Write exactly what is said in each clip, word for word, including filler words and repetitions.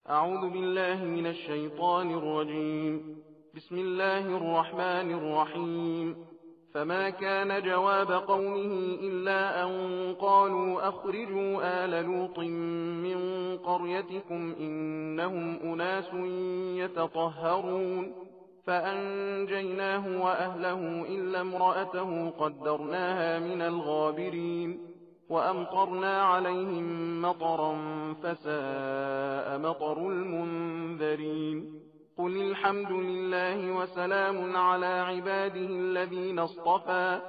أعوذ بالله من الشيطان الرجيم. بسم الله الرحمن الرحيم. فما كان جواب قومه إلا أن قالوا أخرجوا آل لوط من قريتكم إنهم أناس يتطهرون فأنجيناه وأهله إلا امرأته قدرناها من الغابرين وأمطرنا عليهم مطرا فساء مطر المنذرين. قل الحمد لله وسلام على عباده الذين اصطفى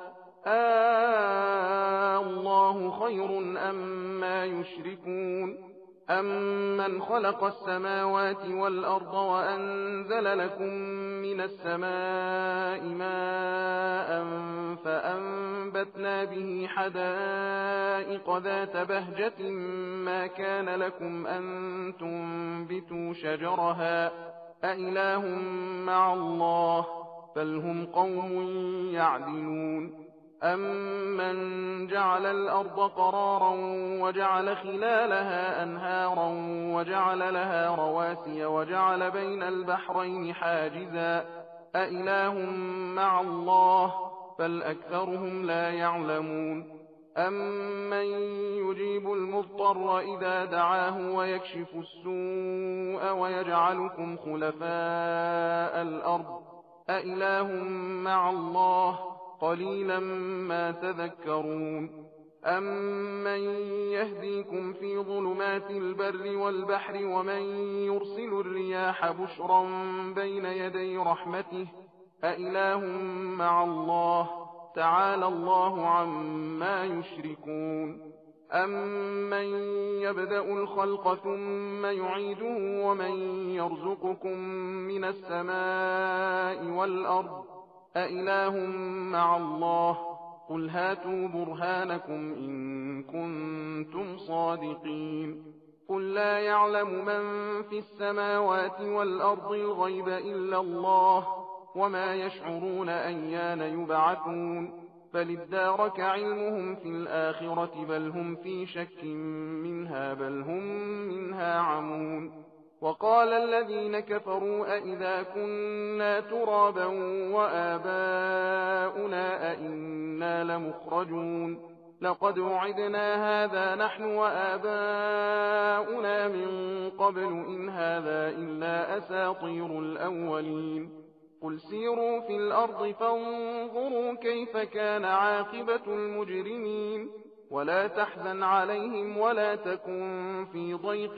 آه الله خير أما يشركون أمن خلق السماوات والأرض وأنزل لكم من السماء ماء فأنبتنا به حدائق ذات بهجة ما كان لكم أن تنبتوا شجرها أإله مع الله بل هم قوم يعدلون. أمن جعل الأرض قرارا وجعل خلالها أنهارا وجعل لها رواسي وجعل بين البحرين حاجزا أإله مع الله بل أكثرهم لا يعلمون. أمن يجيب المضطر إذا دعاه ويكشف السوء ويجعلكم خلفاء الأرض أإله مع الله قليلا ما تذكرون. أمن يهديكم في ظلمات البر والبحر ومن يرسل الرياح بشرا بين يدي رحمته أإله مع الله تعالى الله عما يشركون. أمن يبدأ الخلق ثم يعيده ومن يرزقكم من السماء والأرض أإله مع الله قل هاتوا برهانكم إن كنتم صادقين. قل لا يعلم من في السماوات والأرض الغيب إلا الله وما يشعرون أيان يبعثون بل ادارك علمهم في الآخرة بل هم في شك منها بل هم منها عمون. وقال الذين كفروا أئذا كنا ترابا وآباؤنا أئنا لمخرجون لقد وعدنا هذا نحن وآباؤنا من قبل إن هذا إلا أساطير الأولين. قل سيروا في الأرض فانظروا كيف كان عاقبة المجرمين ولا تحزن عليهم ولا تكن في ضيق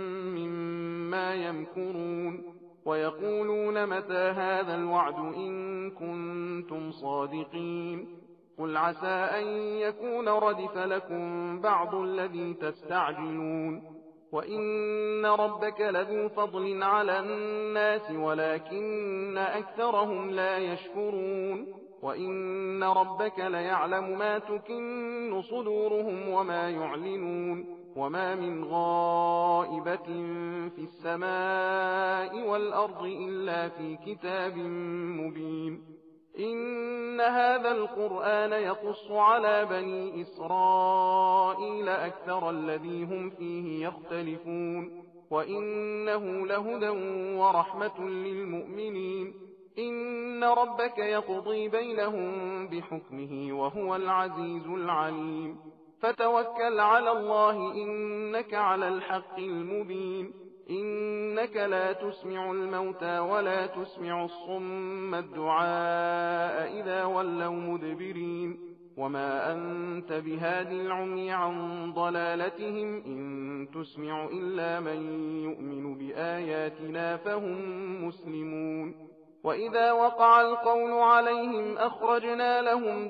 مما يمكرون ويقولون متى هذا الوعد إن كنتم صادقين. قل عسى أن يكون ردف لكم بعض الذي تستعجلون وإن ربك لذو فضل على الناس ولكن أكثرهم لا يشكرون وإن ربك ليعلم ما تكن صدورهم وما يعلنون وما من غائبة في السماء والأرض إلا في كتاب مبين. إن هذا القرآن يقص على بني إسرائيل أكثر الذي هم فيه يختلفون وإنه لهدى ورحمة للمؤمنين. إن ربك يقضي بينهم بحكمه وهو العزيز العليم. فتوكل على الله إنك على الحق المبين. إنك لا تسمع الموتى ولا تسمع الصم الدعاء إذا ولوا مدبرين وما أنت بهادي العمي عن ضلالتهم إن تسمع إلا من يؤمن بآياتنا فهم مسلمون. وإذا وقع القول عليهم أخرجنا لهم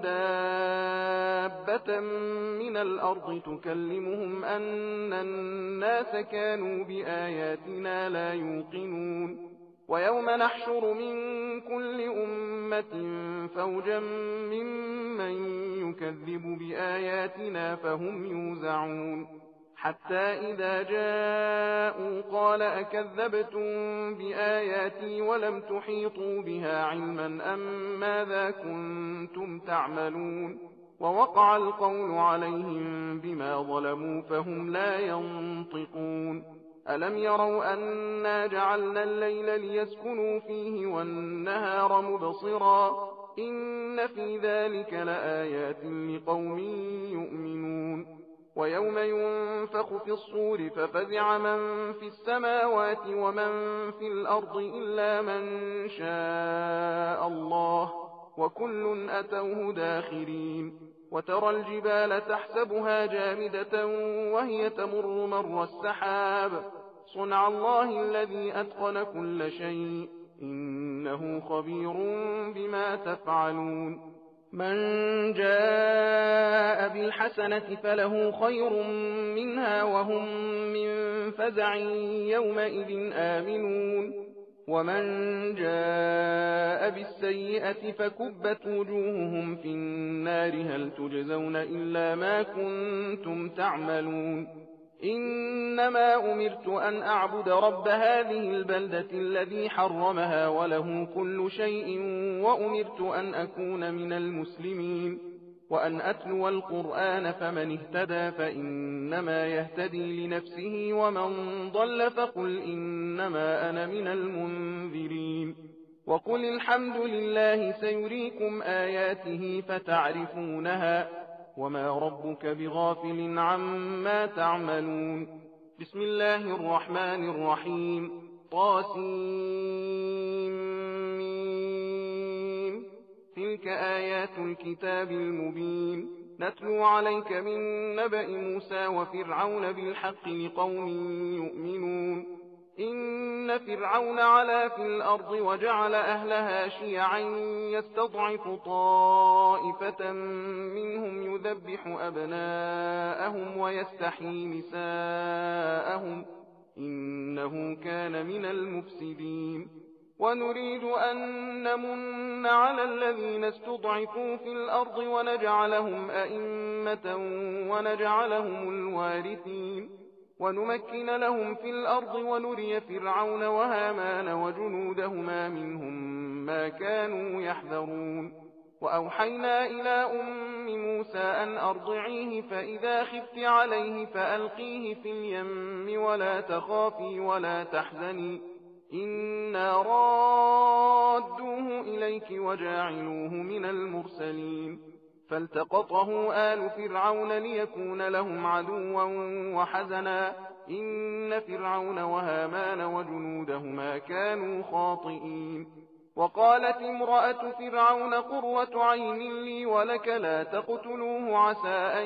دابة من الأرض تكلمهم أن الناس كانوا بآياتنا لا يوقنون ويوم نحشر من كل أمة فوجا ممن يكذب بآياتنا فهم يوزعون حتى إذا جاءوا قال أكذبتم بآياتي ولم تحيطوا بها علما أم ماذا كنتم تعملون ووقع القول عليهم بما ظلموا فهم لا ينطقون ألم يروا أنا جعلنا الليل ليسكنوا فيه والنهار مبصرا إن في ذلك لآيات لقوم يؤمنون ويوم ينفخ في الصور ففزع من في السماوات ومن في الأرض إلا من شاء الله وكل أتوه داخرين وترى الجبال تحسبها جامدة وهي تمر مر السحاب صنع الله الذي أتقن كل شيء إنه خبير بما تفعلون من جاء بالحسنة فله خير منها وهم من فزع يومئذ آمنون ومن جاء بالسيئة فكبت وجوههم في النار هل تجزون إلا ما كنتم تعملون إنما أمرت أن أعبد رب هذه البلدة الذي حرمها وله كل شيء وأمرت أن أكون من المسلمين وأن أتلو القرآن فمن اهتدى فإنما يهتدي لنفسه ومن ضل فقل إنما أنا من المنذرين وقل الحمد لله سيريكم آياته فتعرفونها وما ربك بغافل عما تعملون بسم الله الرحمن الرحيم طاسيم تلك آيات الكتاب المبين نتلو عليك من نبأ موسى وفرعون بالحق لقوم يؤمنون إن فرعون علا في الأرض وجعل أهلها شيعا يستضعف طائفة منهم يذبح أبناءهم ويستحيي نساءهم إنه كان من المفسدين ونريد أن نمن على الذين استضعفوا في الأرض ونجعلهم أئمة ونجعلهم الوارثين ونمكن لهم في الأرض ونري فرعون وهامان وجنودهما منهم ما كانوا يحذرون وأوحينا إلى أم موسى أن أرضعيه فإذا خفت عليه فألقيه في اليم ولا تخافي ولا تحزني إنا رادوه إليك وجاعلوه من المرسلين فالتقطه آل فرعون ليكون لهم عدوا وحزنا إن فرعون وهامان وجنودهما كانوا خاطئين وقالت امرأة فرعون قرة عين لي ولك لا تقتلوه عسى أن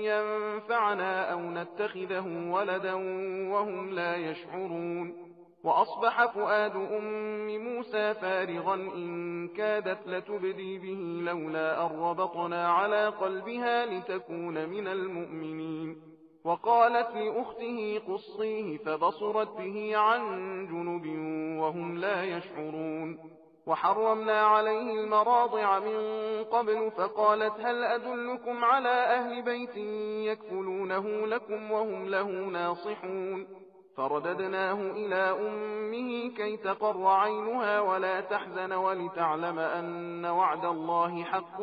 ينفعنا أو نتخذه ولدا وهم لا يشعرون وأصبح فؤاد أم موسى فارغا إن كادت لتبدي به لولا أن ربطنا على قلبها لتكون من المؤمنين وقالت لأخته قصيه فبصرت به عن جنب وهم لا يشعرون وحرمنا عليه المراضع من قبل فقالت هل أدلكم على أهل بيت يكفلونه لكم وهم له ناصحون فرددناه إلى أمه كي تقر عينها ولا تحزن ولتعلم أن وعد الله حق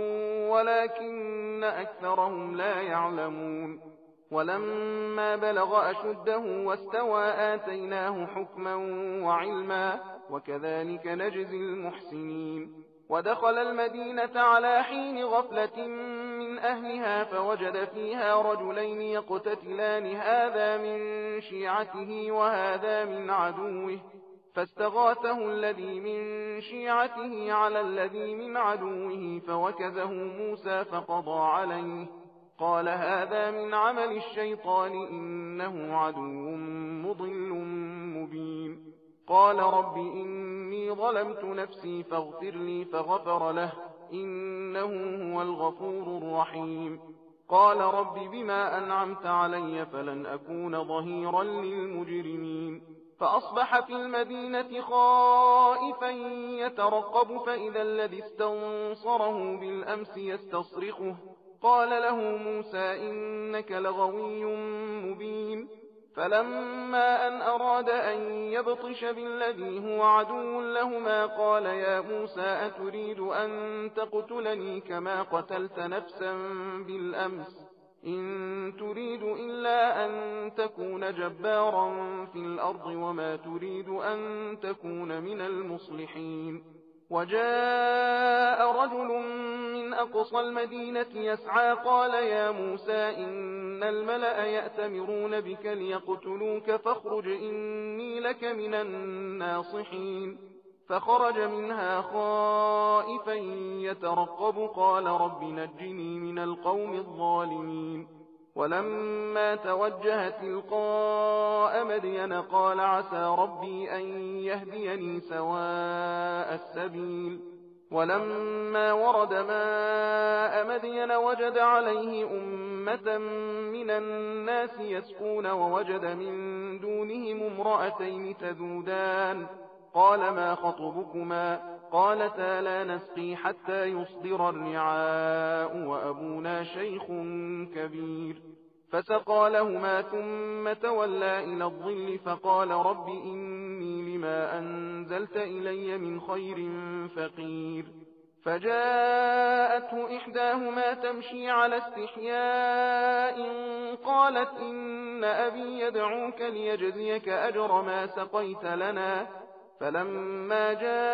ولكن أكثرهم لا يعلمون ولما بلغ أشده واستوى آتيناه حكما وعلما وكذلك نجزي المحسنين ودخل المدينة على حين غفلة من أهلها فوجد فيها رجلين يقتتلان هذا من شيعته وهذا من عدوه فاستغاثه الذي من شيعته على الذي من عدوه فوكزه موسى فقضى عليه قال هذا من عمل الشيطان إنه عدو مضل مبين قال رب إني ظلمت نفسي فاغفر لي فغفر له إنه هو الغفور الرحيم قال رب بما أنعمت علي فلن أكون ظهيرا للمجرمين فأصبح في المدينة خائفا يترقب فإذا الذي استنصره بالأمس يستصرخه قال له موسى إنك لغوي مبين فلما أن أراد أن يبطش بالذي هو عدو لهما قال يا موسى أتريد أن تقتلني كما قتلت نفسا بالأمس إن تريد إلا أن تكون جبارا في الأرض وما تريد أن تكون من المصلحين. وجاء رجل من أقصى المدينة يسعى قال يا موسى إن الملأ يأتمرون بك ليقتلوك فاخرج إني لك من الناصحين. فخرج منها خائفا يترقب قال رب نجني من القوم الظالمين. ولما توجه تلقاء مدين قال عسى ربي أن يهديني سواء السبيل. ولما ورد ماء مدين وجد عليه أمة من الناس يسقون ووجد من دونهم امرأتين تذودان قال ما خطبكما قالتا لا نسقي حتى يصدر الرعاء وأبونا شيخ كبير. فسقى لهما ثم تولى إلى الظل فقال رب إني لما أنزلت إلي من خير فقير. فجاءته إحداهما تمشي على استحياء قالت إن أبي يدعوك ليجزيك أجر ما سقيت لنا. فلما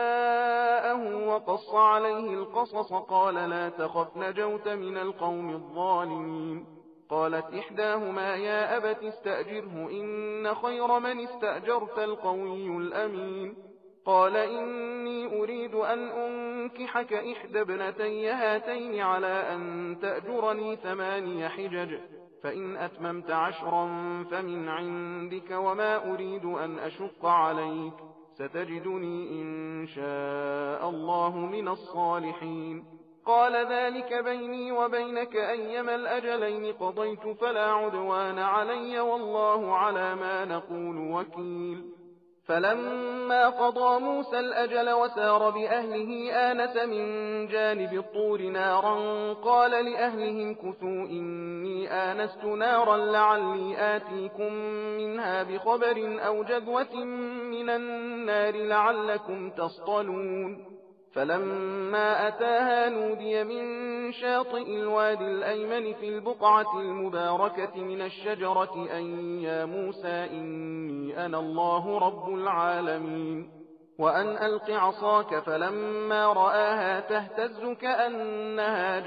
جاءه وقص عليه القصص قال لا تخف نجوت من القوم الظالمين. قالت إحداهما يا أبت استأجره إن خير من استأجرت القوي الأمين. قال إني أريد أن أنكحك إحدى ابنتي هاتين على أن تأجرني ثماني حجج فإن أتممت عشرا فمن عندك وما أريد أن أشق عليك ستجدني إن شاء الله من الصالحين. قال ذلك بيني وبينك أيما الأجلين قضيت فلا عدوان علي والله على ما نقول وكيل. فلما قضى موسى الأجل وسار بأهله آنس من جانب الطور نارا قال لأهلهم كثوا إني آنست نارا لعلي آتيكم منها بخبر أو جذوة من النار لعلكم تصطلون. فلما أتاها نودي من شاطئ الوادي الأيمن في البقعة المباركة من الشجرة أن يا موسى إني أنا الله رب العالمين. وأن ألق عصاك فلما رآها تهتز كأنها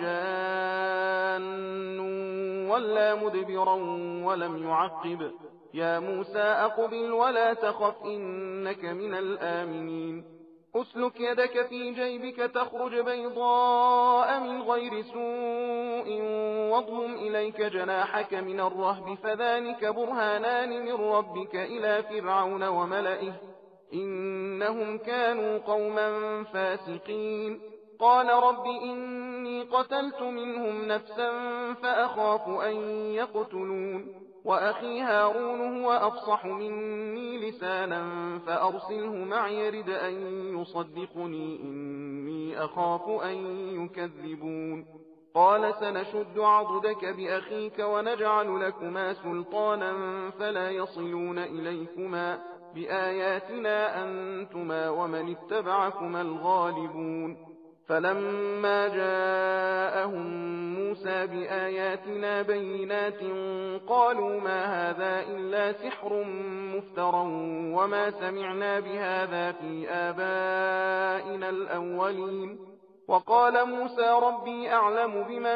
جان ولا مدبرا ولم يعقب يا موسى أقبل ولا تخف إنك من الآمنين. أسلك يدك في جيبك تخرج بيضاء من غير سوء واضمم إليك جناحك من الرهب فذلك برهانان من ربك إلى فرعون وملئه إنهم كانوا قوما فاسقين. قال رب إني قتلت منهم نفسا فأخاف أن يقتلون وأخي هارون هو أفصح مني لسانا فأرسله معي يرد أن يصدقني إني أخاف أن يكذبون. قال سنشد عضدك بأخيك ونجعل لكما سلطانا فلا يصلون إليكما بآياتنا أنتما ومن اتبعكما الغالبون. فلما جاءهم موسى بآياتنا بينات قالوا ما هذا إلا سحر مفترى وما سمعنا بهذا في آبائنا الأولين. وقال موسى ربي أعلم بمن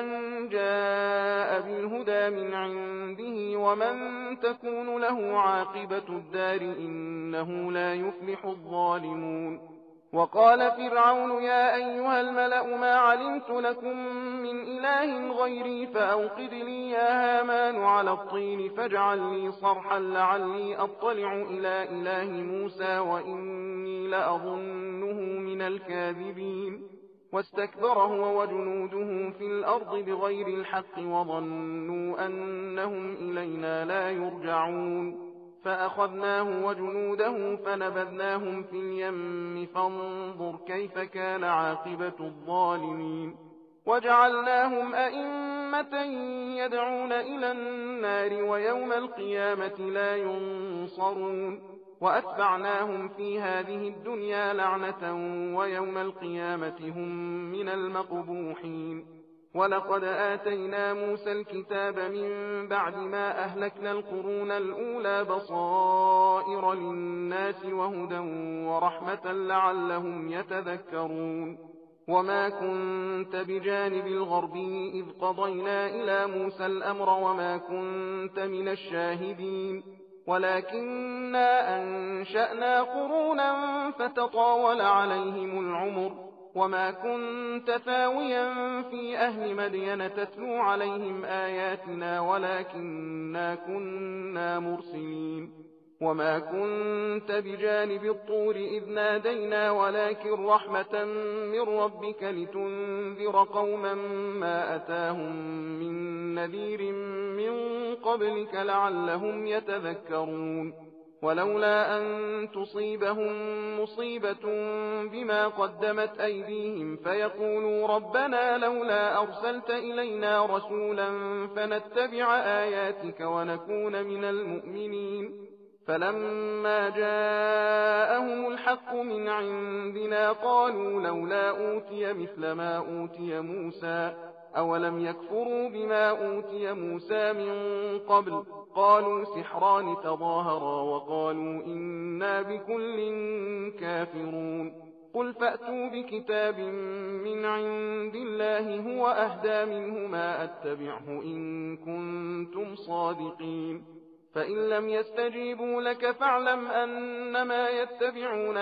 جاء بالهدى من عنده ومن تكون له عاقبة الدار إنه لا يفلح الظالمون. وقال فرعون يا أيها الملأ ما علمت لكم من إله غيري فأوقد لي يا هامان على الطين فاجعل لي صرحا لعلي أطلع إلى إله موسى وإني لأظنه من الكاذبين. واستكبر هو وجنوده في الأرض بغير الحق وظنوا أنهم إلينا لا يرجعون. فأخذناه وجنوده فنبذناهم في اليم فانظر كيف كان عاقبة الظالمين. وجعلناهم أئمة يدعون إلى النار ويوم القيامة لا ينصرون. وأتبعناهم في هذه الدنيا لعنة ويوم القيامة هم من المقبوحين. ولقد آتينا موسى الكتاب من بعد ما أهلكنا القرون الأولى بصائر للناس وهدى ورحمة لعلهم يتذكرون وما كنت بجانب الغربي إذ قضينا إلى موسى الأمر وما كنت من الشاهدين ولكننا أنشأنا قرونا فتطاول عليهم العمر وما كنت ثاويا في أهل مدين تتلو عليهم آياتنا ولكننا كنا مرسلين وما كنت بجانب الطور إذ نادينا ولكن رحمة من ربك لتنذر قوما ما أتاهم من نذير من قبلك لعلهم يتذكرون ولولا أن تصيبهم مصيبة بما قدمت أيديهم فيقولوا ربنا لولا أرسلت إلينا رسولا فنتبع آياتك ونكون من المؤمنين فلما جاءهم الحق من عندنا قالوا لولا أوتي مثل ما أوتي موسى أولم يكفروا بما أوتي موسى من قبل قالوا سحران تظاهرا وقالوا إنا بكل كافرون قل فأتوا بكتاب من عند الله هو أهدى منهما أتبعه إن كنتم صادقين فإن لم يستجيبوا لك فاعلم أنما يتبعون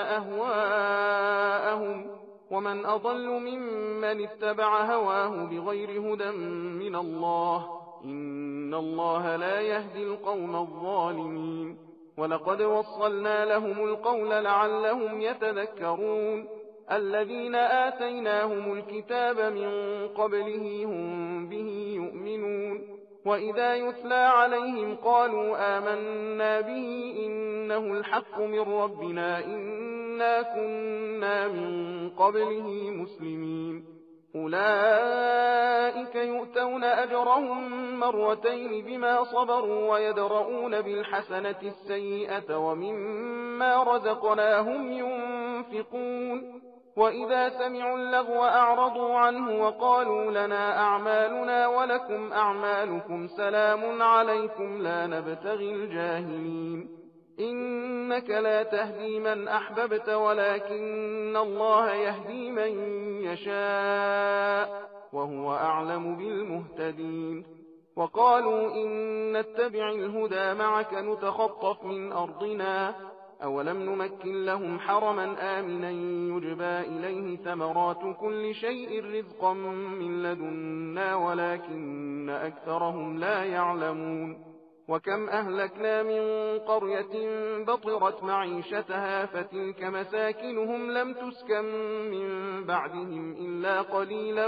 أهواءهم ومن أضل ممن اتبع هواه بغير هدى من الله إن الله لا يهدي القوم الظالمين ولقد وصلنا لهم القول لعلهم يتذكرون الذين آتيناهم الكتاب من قبله هم به يؤمنون وإذا يتلى عليهم قالوا آمنا به إنه الحق من ربنا إنا كنا من قبله مسلمين أولئك يؤتون أجرهم مرتين بما صبروا ويدرؤون بالحسنة السيئة ومما رزقناهم ينفقون وإذا سمعوا اللغو أعرضوا عنه وقالوا لنا أعمالنا ولكم أعمالكم سلام عليكم لا نبتغي الجاهلين إنك لا تهدي من أحببت ولكن الله يهدي من يشاء وهو أعلم بالمهتدين وقالوا إن نتبع الهدى معك نتخطف من أرضنا أولم نمكن لهم حرما آمنا يجبى إليه ثمرات كل شيء رزقا من لدنا ولكن أكثرهم لا يعلمون وكم أهلكنا من قرية بطرت معيشتها فتلك مساكنهم لم تسكن من بعدهم إلا قليلا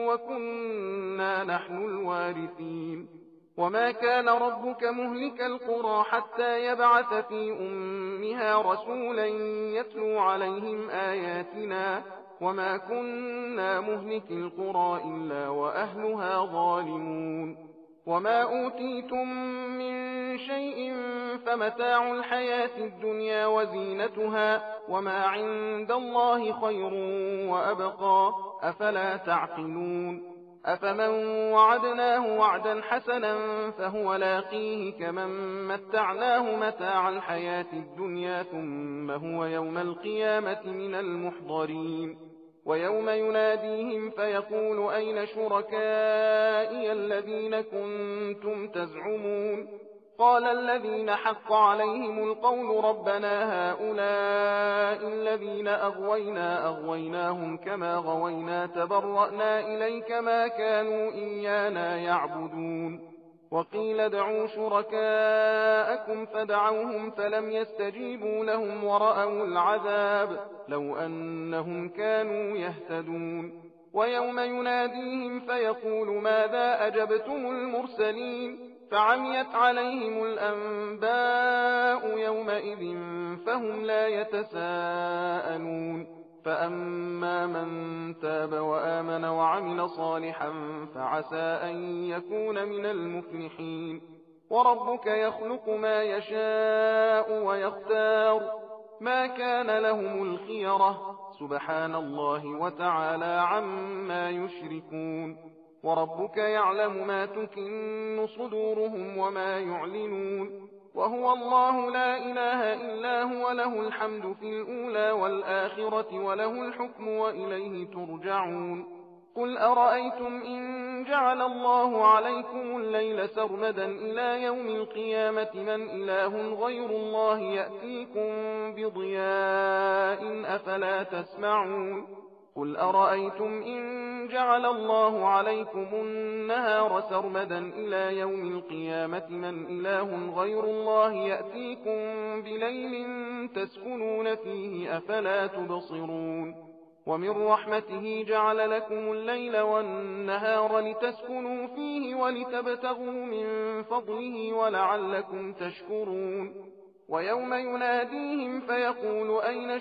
وكنا نحن الوارثين وما كان ربك مهلك القرى حتى يبعث في أمها رسولا يتلو عليهم آياتنا وما كنا مهلك القرى إلا وأهلها ظالمون وما أوتيتم من شيء فمتاع الحياة الدنيا وزينتها وما عند الله خير وأبقى أفلا تعقلون أفمن وعدناه وعدا حسنا فهو لاقيه كمن متعناه متاع الحياة الدنيا ثم هو يوم القيامة من المحضرين ويوم يناديهم فيقول أين شركائي الذين كنتم تزعمون قال الذين حق عليهم القول ربنا هؤلاء الذين أغوينا أغويناهم كما غوينا تبرأنا إليك ما كانوا إيانا يعبدون وقيل ادعوا شركاءكم فدعوهم فلم يستجيبوا لهم ورأوا العذاب لو أنهم كانوا يهتدون ويوم يناديهم فيقول ماذا أجبتم المرسلين فعميت عليهم الأنباء يومئذ فهم لا يتساءلون فأما من تاب وآمن وعمل صالحا فعسى أن يكون من المفلحين وربك يخلق ما يشاء ويختار ما كان لهم الخيرة سبحان الله وتعالى عما يشركون وربك يعلم ما تكن صدورهم وما يعلنون وهو الله لا إله إلا هو له الحمد في الأولى والآخرة وله الحكم وإليه ترجعون قل أرأيتم إن جعل الله عليكم الليل سرمدا إلى يوم القيامة من إله غير الله يأتيكم بضياء أفلا تسمعون قل أرأيتم إن جعل الله عليكم النهار سرمدا إلى يوم القيامة من إله غير الله يأتيكم بليل تسكنون فيه أفلا تبصرون ومن رحمته جعل لكم الليل والنهار لتسكنوا فيه ولتبتغوا من فضله ولعلكم تشكرون ويوم يناديهم فيقول أين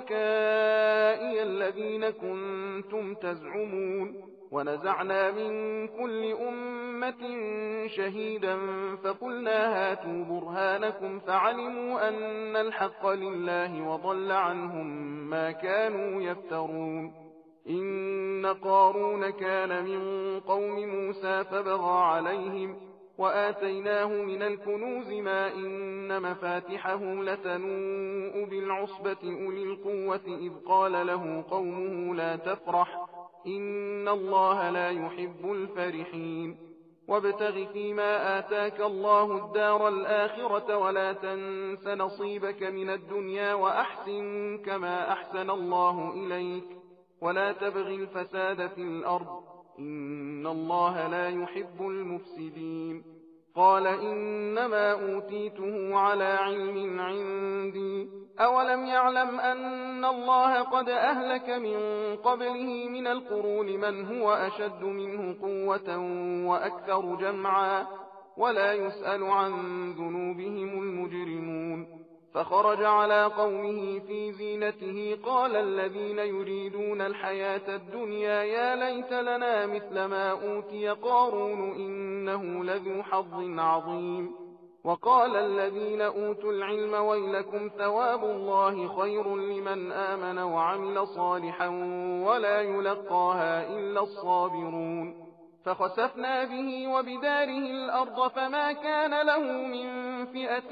شركائي الذين كنتم تزعمون ونزعنا من كل أمة شهيدا فقلنا هاتوا برهانكم فعلموا أن الحق لله وضل عنهم ما كانوا يفترون إن قارون كان من قوم موسى فبغى عليهم وآتيناه من الكنوز ما إن مفاتحه لتنوء بالعصبة أولي القوة إذ قال له قومه لا تفرح إن الله لا يحب الفرحين وابتغ فيما آتاك الله الدار الآخرة ولا تنس نصيبك من الدنيا وأحسن كما أحسن الله إليك ولا تبغ الفساد في الأرض إن الله لا يحب المفسدين قال إنما أوتيته على علم عندي أولم يعلم أن الله قد أهلك من قبله من القرون من هو أشد منه قوة وأكثر جمعا ولا يسأل عن ذنوبهم المجرمون فخرج على قومه في زينته قال الذين يريدون الحياة الدنيا يا ليت لنا مثل ما أوتي قارون إنه لذو حظ عظيم وقال الذين أوتوا العلم ويلكم ثواب الله خير لمن آمن وعمل صالحا ولا يلقاها إلا الصابرون فخسفنا به وبداره الأرض فما كان له من فئة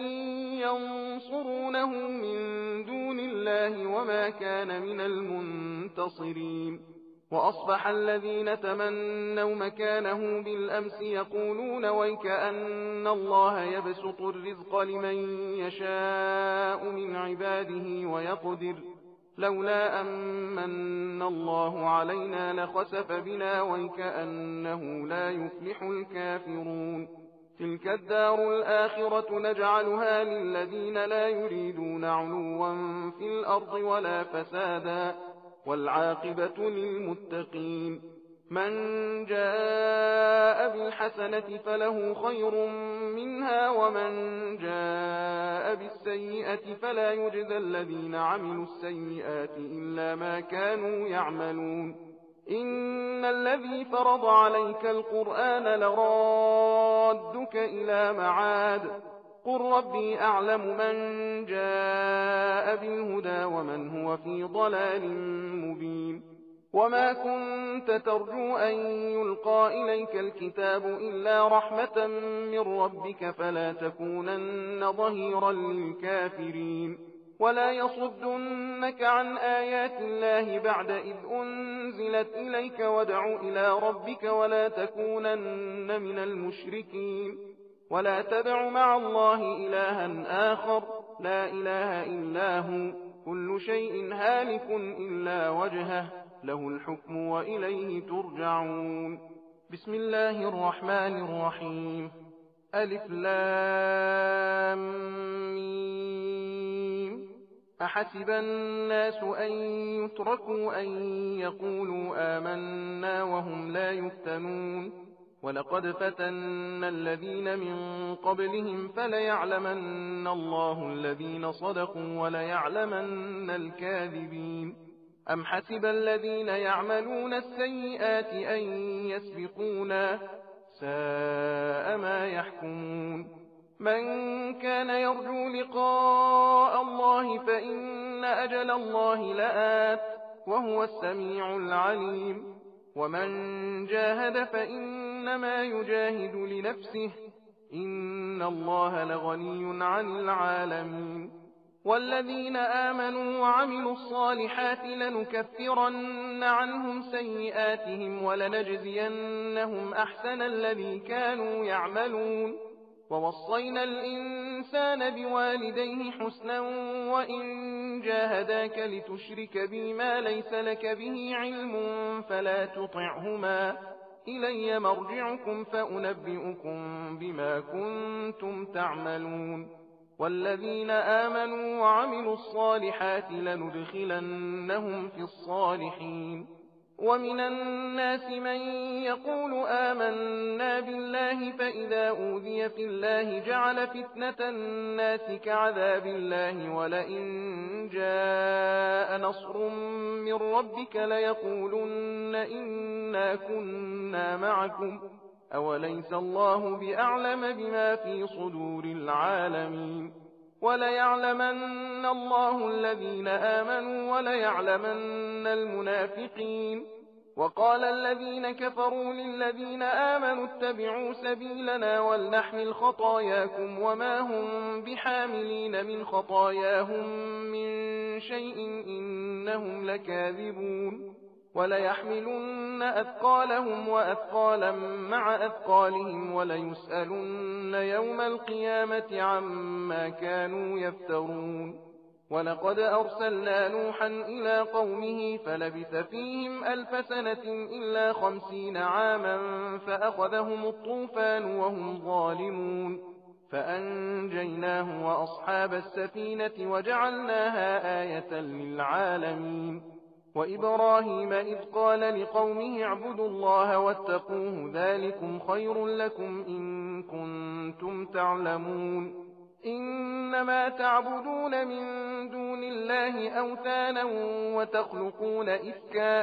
ينصرونه من دون الله وما كان من المنتصرين وأصبح الذين تمنوا مكانه بالأمس يقولون ويكأن الله يبسط الرزق لمن يشاء من عباده ويقدر لولا أمن الله علينا لخسف بنا ويكأنه لا يفلح الكافرون تلك الدار الآخرة نجعلها للذين لا يريدون علوا في الأرض ولا فسادا والعاقبة للمتقين من جاء بالحسنة فله خير منها ومن جاء بالسيئة فلا يجزى الذين عملوا السيئات إلا ما كانوا يعملون إن الذي فرض عليك القرآن لرادك إلى معاد قل ربي أعلم من جاء بالهدى ومن هو في ضلال مبين وما كنت ترجو أن يلقى إليك الكتاب إلا رحمة من ربك فلا تكونن ظهيرا للكافرين ولا يصدنك عن آيات الله بعد إذ أنزلت إليك وادع إلى ربك ولا تكونن من المشركين ولا تدع مع الله إلها آخر لا إله إلا هو كل شيء هالك إلا وجهه له الحكم وإليه ترجعون بسم الله الرحمن الرحيم ألف لام ميم أحسب الناس أن يتركوا أن يقولوا آمنا وهم لا يفتنون ولقد فتنا الذين من قبلهم فليعلمن الله الذين صدقوا وليعلمن الكاذبين أم حسب الذين يعملون السيئات أن يسبقونا ساء ما يحكمون من كان يرجو لقاء الله فإن أجل الله لآت وهو السميع العليم ومن جاهد فإنما يجاهد لنفسه إن الله لغني عن العالمين. والذين آمنوا وعملوا الصالحات لنكفرن عنهم سيئاتهم ولنجزينهم أحسن الذي كانوا يعملون. ووصينا الإنسان بوالديه حسنا وإن جاهداك لتشرك بي ما ليس لك به علم فلا تطعهما إلي مرجعكم فأنبئكم بما كنتم تعملون. والذين آمنوا وعملوا الصالحات لندخلنهم في الصالحين. ومن الناس من يقول آمنا بالله فإذا أوذي في الله جعل فتنة الناس كعذاب الله ولئن جاء نصر من ربك ليقولن إنا كنا معكم أوليس الله بأعلم بما في صدور العالمين. وليعلمن الله الذين آمنوا وليعلمن المنافقين. وقال الذين كفروا للذين آمنوا اتبعوا سبيلنا ولنحمل خطاياكم وما هم بحاملين من خطاياهم من شيء إنهم لكاذبون. وليحملن أثقالهم وأثقالا مع أثقالهم وليسألن يوم القيامة عما كانوا يفترون. ولقد أرسلنا نوحا إلى قومه فلبث فيهم ألف سنة إلا خمسين عاما فأخذهم الطوفان وهم ظالمون فأنجيناه وأصحاب السفينة وجعلناها آية للعالمين. وإبراهيم إذ قال لقومه اعبدوا الله واتقوه ذلكم خير لكم إن كنتم تعلمون. إنما تعبدون من دون الله أوثانا وتخلقون إفكا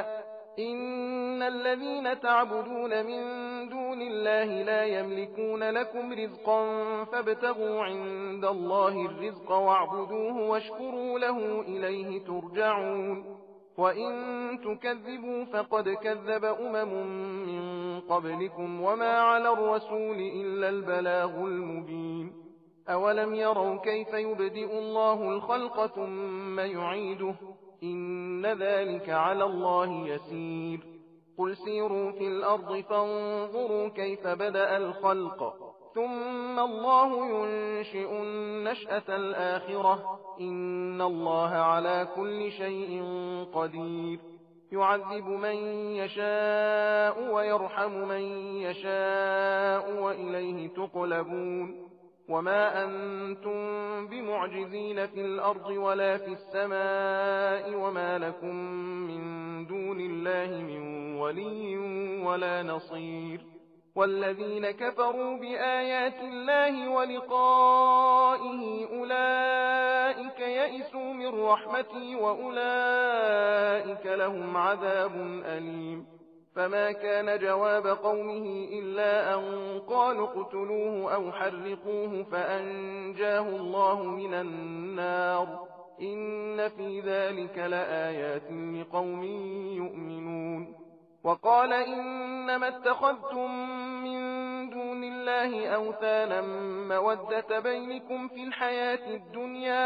إن الذين تعبدون من دون الله لا يملكون لكم رزقا فابتغوا عند الله الرزق واعبدوه واشكروا له إليه ترجعون. وإن تكذبوا فقد كذب أمم من قبلكم وما على الرسول إلا البلاغ المبين. أولم يروا كيف يبدئ الله الخلق ثم يعيده إن ذلك على الله يسير. قل سيروا في الأرض فانظروا كيف بدأ الخلق ثم الله ينشئ النشأة الآخرة إن الله على كل شيء قدير. يعذب من يشاء ويرحم من يشاء وإليه تقلبون. وما أنتم بمعجزين في الأرض ولا في السماء وما لكم من دون الله من ولي ولا نصير. والذين كفروا بآيات الله ولقائه أولئك يئسوا من رحمتي وأولئك لهم عذاب أليم. فما كان جواب قومه إلا أن قالوا اقتلوه أو حرقوه فأنجاه الله من النار إن في ذلك لآيات لقوم يؤمنون. وقال إنما اتخذتم من دون الله أوثانا مودة بينكم في الحياة الدنيا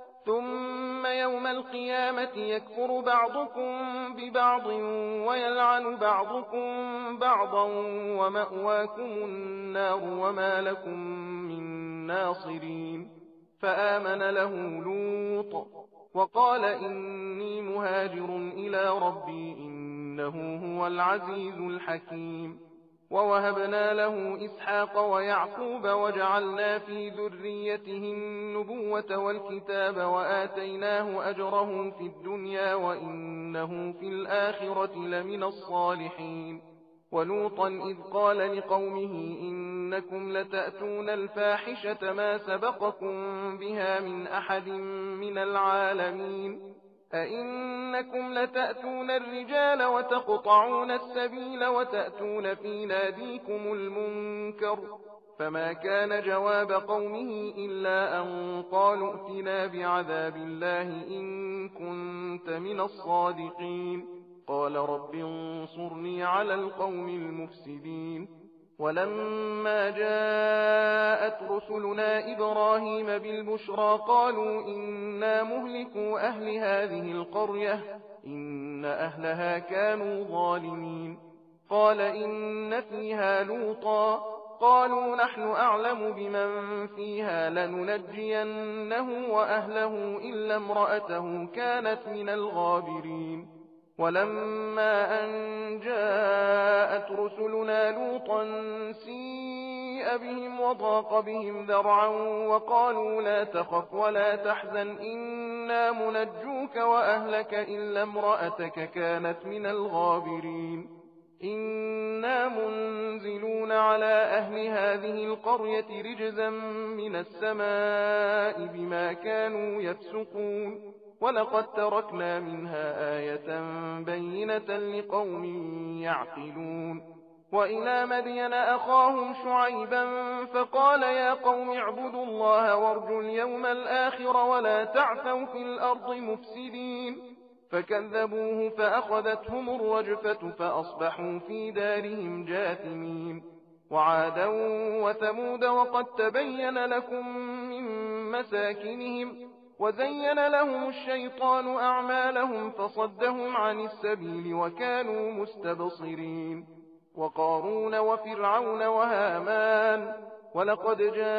ثم يوم القيامة يكفر بعضكم ببعض ويلعن بعضكم بعضا ومأواكم النار وما لكم من ناصرين. فآمن له لوط وقال إني مهاجر إلى ربي إنه هو العزيز الحكيم. ووهبنا له إسحاق ويعقوب وجعلنا في ذريته النبوة والكتاب وآتيناه أجره في الدنيا وإنه في الآخرة لمن الصالحين. ولوطا إذ قال لقومه إنكم لتأتون الفاحشة ما سبقكم بها من أحد من العالمين. أئنكم لتأتون الرجال وتقطعون السبيل وتأتون في ناديكم المنكر. فما كان جواب قومه إلا أن قالوا ائتنا بعذاب الله إن كنت من الصادقين. قال رب انصرني على القوم المفسدين ولما جاءت رسلنا إبراهيم بالبشرى قالوا إنا مهلكوا أهل هذه القرية إن أهلها كانوا ظالمين قال إن فيها لوطا قالوا نحن أعلم بمن فيها لننجينه وأهله إلا امرأته كانت من الغابرين ولما أن جاءت رسلنا لوطا سيء بهم وضاق بهم ذرعا وقالوا لا تخف ولا تحزن إنا منجوك وأهلك إلا امرأتك كانت من الغابرين إنا منزلون على أهل هذه القرية رجزا من السماء بما كانوا يفسقون ولقد تركنا منها آية بينة لقوم يعقلون وإلى مدين أخاهم شعيبا فقال يا قوم اعبدوا الله وارجوا اليوم الآخر ولا تعثوا في الأرض مفسدين فكذبوه فأخذتهم الرجفة فأصبحوا في دارهم جاثمين وعادا وثمود وقد تبين لكم من مساكنهم وزين لهم الشيطان أعمالهم فصدهم عن السبيل وكانوا مستبصرين وقارون وفرعون وهامان ولقد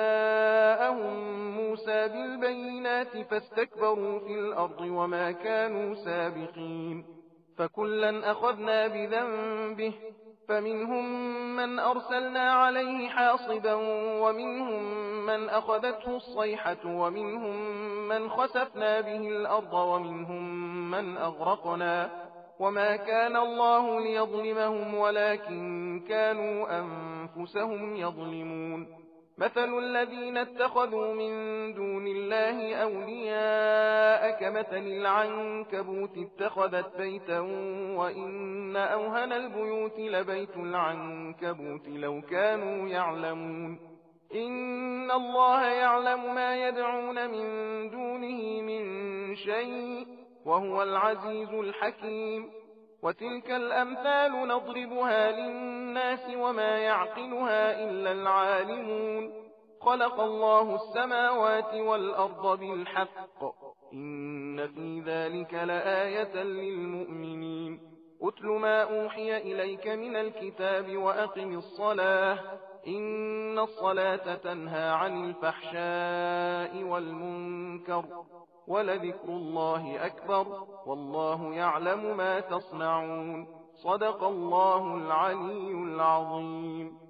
جاءهم موسى بالبينات فاستكبروا في الأرض وما كانوا سابقين فكلا أخذنا بذنبه فمنهم من أرسلنا عليه حاصبا ومنهم من أخذته الصيحة ومنهم من خسفنا به الأرض ومنهم من أغرقنا وما كان الله ليظلمهم ولكن كانوا أنفسهم يظلمون مثل الذين اتخذوا من دون الله أولياء كمثل العنكبوت اتخذت بيتا وإن أوهن البيوت لبيت العنكبوت لو كانوا يعلمون إن الله يعلم ما يدعون من دونه من شيء وهو العزيز الحكيم وتلك الأمثال نضربها للناس وما يعقلها إلا العالمون خلق الله السماوات والأرض بالحق إن في ذلك لآية للمؤمنين أتل ما أوحي إليك من الكتاب وأقم الصلاة إن الصلاة تنهى عن الفحشاء والمنكر ولذكر الله أكبر والله يعلم ما تصنعون صدق الله العلي العظيم.